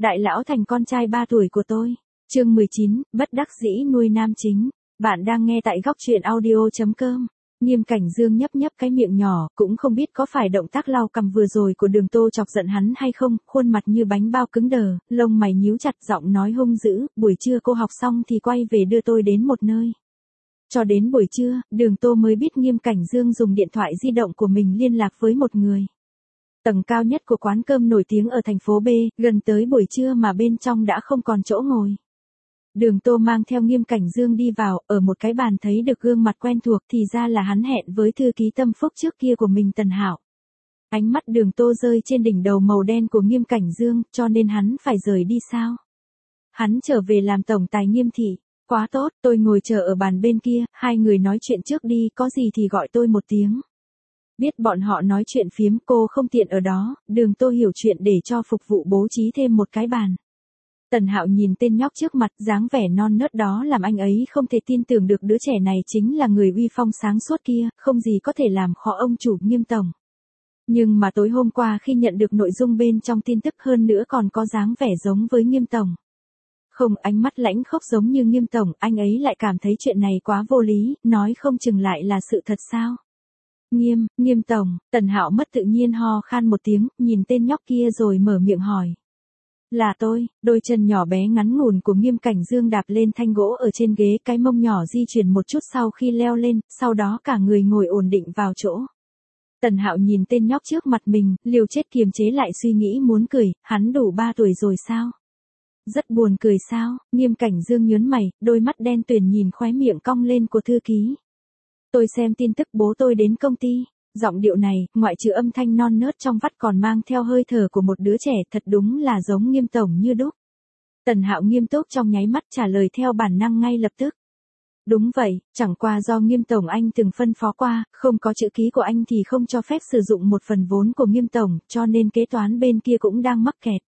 Đại lão thành con trai 3 tuổi của tôi. Chương 19, bất đắc dĩ nuôi nam chính. Bạn đang nghe tại góc truyện audio.com. Nghiêm Cảnh Dương nhấp nhấp cái miệng nhỏ, cũng không biết có phải động tác lau cằm vừa rồi của Đường Tô chọc giận hắn hay không, khuôn mặt như bánh bao cứng đờ, lông mày nhíu chặt, giọng nói hung dữ, buổi trưa cô học xong thì quay về đưa tôi đến một nơi. Cho đến buổi trưa, Đường Tô mới biết Nghiêm Cảnh Dương dùng điện thoại di động của mình liên lạc với một người. Tầng cao nhất của quán cơm nổi tiếng ở thành phố B, gần tới buổi trưa mà bên trong đã không còn chỗ ngồi. Đường Tô mang theo Nghiêm Cảnh Dương đi vào, ở một cái bàn thấy được gương mặt quen thuộc thì ra là hắn hẹn với thư ký Tâm Phúc trước kia của mình Tần Hạo. Ánh mắt Đường Tô rơi trên đỉnh đầu màu đen của Nghiêm Cảnh Dương, cho nên hắn phải rời đi sao? Hắn trở về làm tổng tài Nghiêm thị. Quá tốt, tôi ngồi chờ ở bàn bên kia, hai người nói chuyện trước đi, có gì thì gọi tôi một tiếng. Biết bọn họ nói chuyện phiếm, cô không tiện ở đó, Đường Tô hiểu chuyện để cho phục vụ bố trí thêm một cái bàn. Tần Hạo nhìn tên nhóc trước mặt, dáng vẻ non nớt đó làm anh ấy không thể tin tưởng được đứa trẻ này chính là người uy phong sáng suốt kia, không gì có thể làm khó ông chủ Nghiêm tổng. Nhưng mà tối hôm qua khi nhận được nội dung bên trong tin tức hơn nữa còn có dáng vẻ giống với Nghiêm tổng. Không, ánh mắt lãnh khốc giống như Nghiêm tổng, anh ấy lại cảm thấy chuyện này quá vô lý, nói không chừng lại là sự thật sao? Nghiêm tổng, Tần Hạo mất tự nhiên ho khan một tiếng, nhìn tên nhóc kia rồi mở miệng hỏi. Là tôi. Đôi chân nhỏ bé ngắn ngủn của Nghiêm Cảnh Dương đạp lên thanh gỗ ở trên ghế, cái mông nhỏ di chuyển một chút sau khi leo lên, sau đó cả người ngồi ổn định vào chỗ. Tần Hạo nhìn tên nhóc trước mặt mình, liều chết kiềm chế lại suy nghĩ muốn cười, hắn đủ 3 tuổi rồi sao? Rất buồn cười sao? Nghiêm Cảnh Dương nhớn mày, đôi mắt đen tuyền nhìn khóe miệng cong lên của thư ký. Tôi xem tin tức bố tôi đến công ty. Giọng điệu này, ngoại trừ âm thanh non nớt trong vắt còn mang theo hơi thở của một đứa trẻ, thật đúng là giống Nghiêm tổng như đúc. Tần Hạo nghiêm túc trong nháy mắt trả lời theo bản năng ngay lập tức. Đúng vậy, chẳng qua do Nghiêm tổng anh từng phân phó qua, không có chữ ký của anh thì không cho phép sử dụng một phần vốn của Nghiêm tổng, cho nên kế toán bên kia cũng đang mắc kẹt.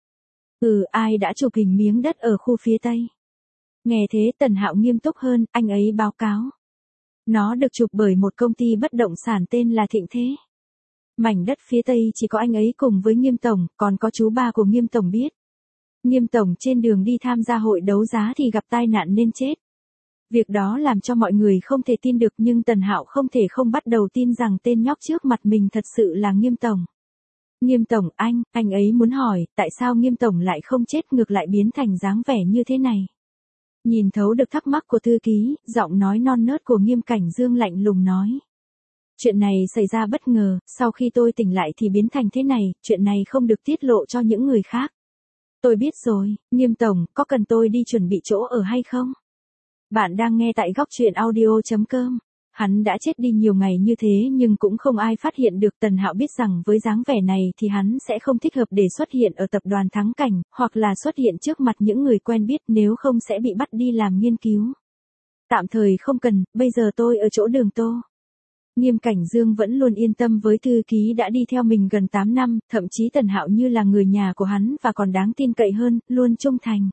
Ai đã chụp hình miếng đất ở khu phía Tây? Nghe thế Tần Hạo nghiêm túc hơn, anh ấy báo cáo. Nó được chụp bởi một công ty bất động sản tên là Thịnh Thế. Mảnh đất phía Tây chỉ có anh ấy cùng với Nghiêm tổng, còn có chú ba của Nghiêm tổng biết. Nghiêm tổng trên đường đi tham gia hội đấu giá thì gặp tai nạn nên chết. Việc đó làm cho mọi người không thể tin được, nhưng Tần Hạo không thể không bắt đầu tin rằng tên nhóc trước mặt mình thật sự là Nghiêm tổng. Nghiêm tổng, anh ấy muốn hỏi, tại sao Nghiêm tổng lại không chết ngược lại biến thành dáng vẻ như thế này? Nhìn thấu được thắc mắc của thư ký, giọng nói non nớt của Nghiêm Cảnh Dương lạnh lùng nói. Chuyện này xảy ra bất ngờ, sau khi tôi tỉnh lại thì biến thành thế này, chuyện này không được tiết lộ cho những người khác. Tôi biết rồi, Nghiêm tổng, có cần tôi đi chuẩn bị chỗ ở hay không? Bạn đang nghe tại góc truyện audio.com. Hắn đã chết đi nhiều ngày như thế nhưng cũng không ai phát hiện được. Tần Hạo biết rằng với dáng vẻ này thì hắn sẽ không thích hợp để xuất hiện ở tập đoàn Thắng Cảnh, hoặc là xuất hiện trước mặt những người quen biết, nếu không sẽ bị bắt đi làm nghiên cứu. Tạm thời không cần, bây giờ tôi ở chỗ Đường Tô. Nghiêm Cảnh Dương vẫn luôn yên tâm với thư ký đã đi theo mình gần 8 năm, thậm chí Tần Hạo như là người nhà của hắn và còn đáng tin cậy hơn, luôn trung thành.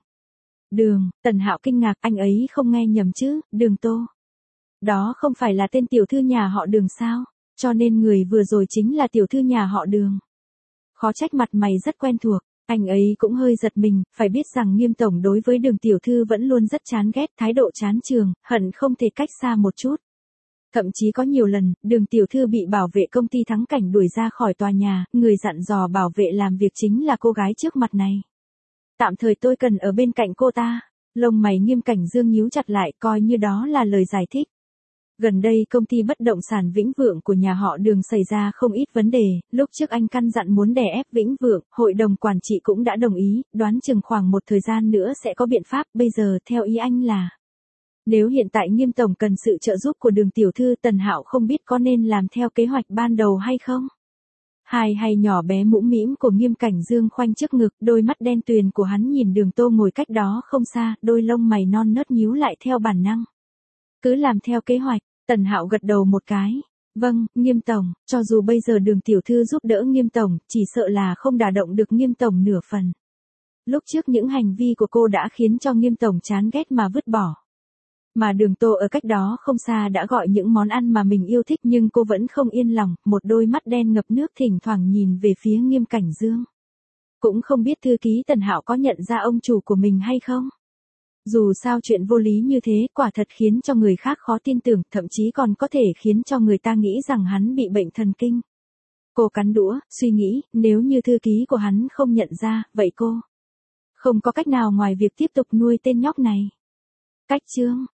Tần Hạo kinh ngạc, anh ấy không nghe nhầm chứ, Đường Tô. Đó không phải là tên tiểu thư nhà họ Đường sao? Cho nên người vừa rồi chính là tiểu thư nhà họ Đường. Khó trách mặt mày rất quen thuộc, anh ấy cũng hơi giật mình, phải biết rằng Nghiêm tổng đối với Đường tiểu thư vẫn luôn rất chán ghét, thái độ chán chường, hận không thể cách xa một chút. Thậm chí có nhiều lần, Đường tiểu thư bị bảo vệ công ty Thắng Cảnh đuổi ra khỏi tòa nhà, người dặn dò bảo vệ làm việc chính là cô gái trước mặt này. Tạm thời tôi cần ở bên cạnh cô ta. Lông mày Nghiêm Cảnh Dương nhíu chặt lại, coi như đó là lời giải thích. Gần đây công ty bất động sản Vĩnh Vượng của nhà họ Đường xảy ra không ít vấn đề, lúc trước anh căn dặn muốn đè ép Vĩnh Vượng, hội đồng quản trị cũng đã đồng ý, đoán chừng khoảng một thời gian nữa sẽ có biện pháp, bây giờ theo ý anh là. Nếu hiện tại Nghiêm tổng cần sự trợ giúp của Đường tiểu thư, Tần Hạo không biết có nên làm theo kế hoạch ban đầu hay không? Hai hay nhỏ bé mũm mĩm của Nghiêm Cảnh Dương khoanh trước ngực, đôi mắt đen tuyền của hắn nhìn Đường Tô ngồi cách đó không xa, đôi lông mày non nớt nhíu lại theo bản năng. Cứ làm theo kế hoạch. Tần Hạo gật đầu một cái. Vâng, Nghiêm tổng, cho dù bây giờ Đường tiểu thư giúp đỡ Nghiêm tổng, chỉ sợ là không đả động được Nghiêm tổng nửa phần. Lúc trước những hành vi của cô đã khiến cho Nghiêm tổng chán ghét mà vứt bỏ. Mà Đường Tô ở cách đó không xa đã gọi những món ăn mà mình yêu thích, nhưng cô vẫn không yên lòng, một đôi mắt đen ngập nước thỉnh thoảng nhìn về phía Nghiêm Cảnh Dương. Cũng không biết thư ký Tần Hạo có nhận ra ông chủ của mình hay không. Dù sao chuyện vô lý như thế quả thật khiến cho người khác khó tin tưởng, thậm chí còn có thể khiến cho người ta nghĩ rằng hắn bị bệnh thần kinh. Cô cắn đũa, suy nghĩ, nếu như thư ký của hắn không nhận ra, vậy cô không có cách nào ngoài việc tiếp tục nuôi tên nhóc này. Cách chương